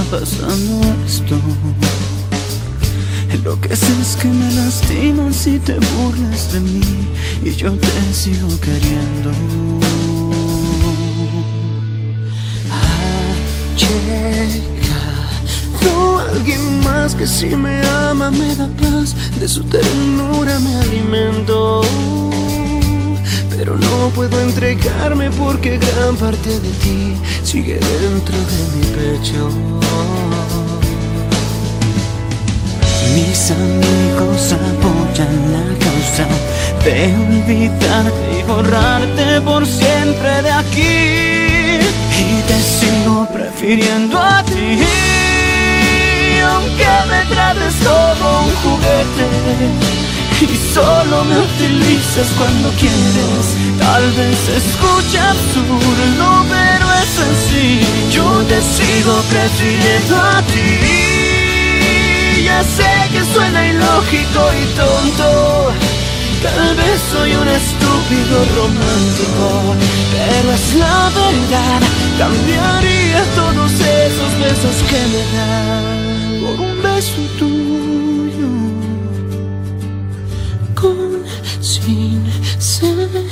pasando esto. Lo que sé es que me lastiman si te burlas de mí y yo te sigo queriendo. Llegado alguien más que si me ama me da paz, de su ternura me alimento. Pero no puedo entregarme porque gran parte de ti sigue dentro de mi pecho. Mis amigos apoyan la causa de olvidarte y borrarte por siempre de aquí. Y te sigo prefiriendo a ti, aunque me trates como un juguete y solo me utilizas cuando quieres. Tal vez se escucha absurdo, pero es así. Yo te sigo prefiriendo a ti. Ya sé que suena ilógico y tonto, tal vez soy un estúpido romántico, pero es la verdad. Cambiaría todos esos besos que me das por un beso tuyo con sinceridad.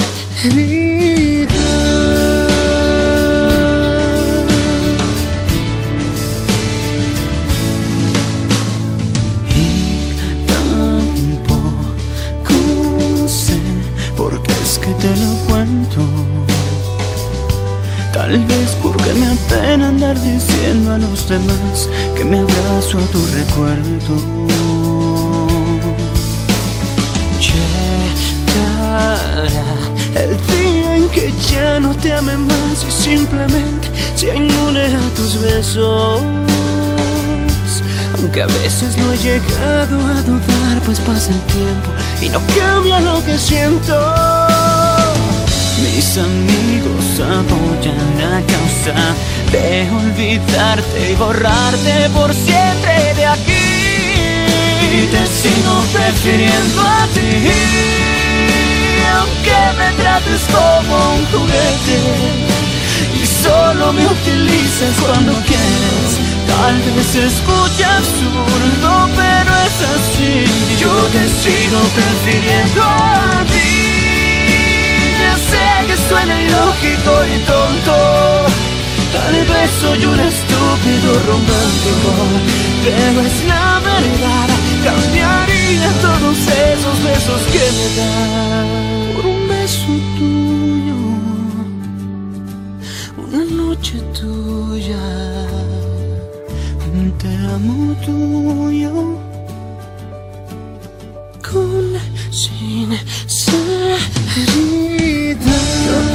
Te lo cuento, tal vez porque me apena andar diciendo a los demás que me abrazo a tu recuerdo. Llegará el día en que ya no te ame más y simplemente sea inmune a tus besos. Aunque a veces no he llegado a dudar, pues pasa el tiempo y no cambia lo que siento. Mis amigos apoyan la causa de olvidarte y borrarte por siempre de aquí. Y te sigo prefiriendo a ti, aunque me trates como un juguete y solo me utilizas cuando quieres. Tal vez se escucha absurdo, pero es así. Yo te sigo prefiriendo a ti. Ya sé que suena ilógico y tonto, tal vez soy un estúpido romántico, pero es la verdad. Cambiaría todos esos besos que me das por un beso tuyo, una noche tuya, un te amo tuyo con sinceridad.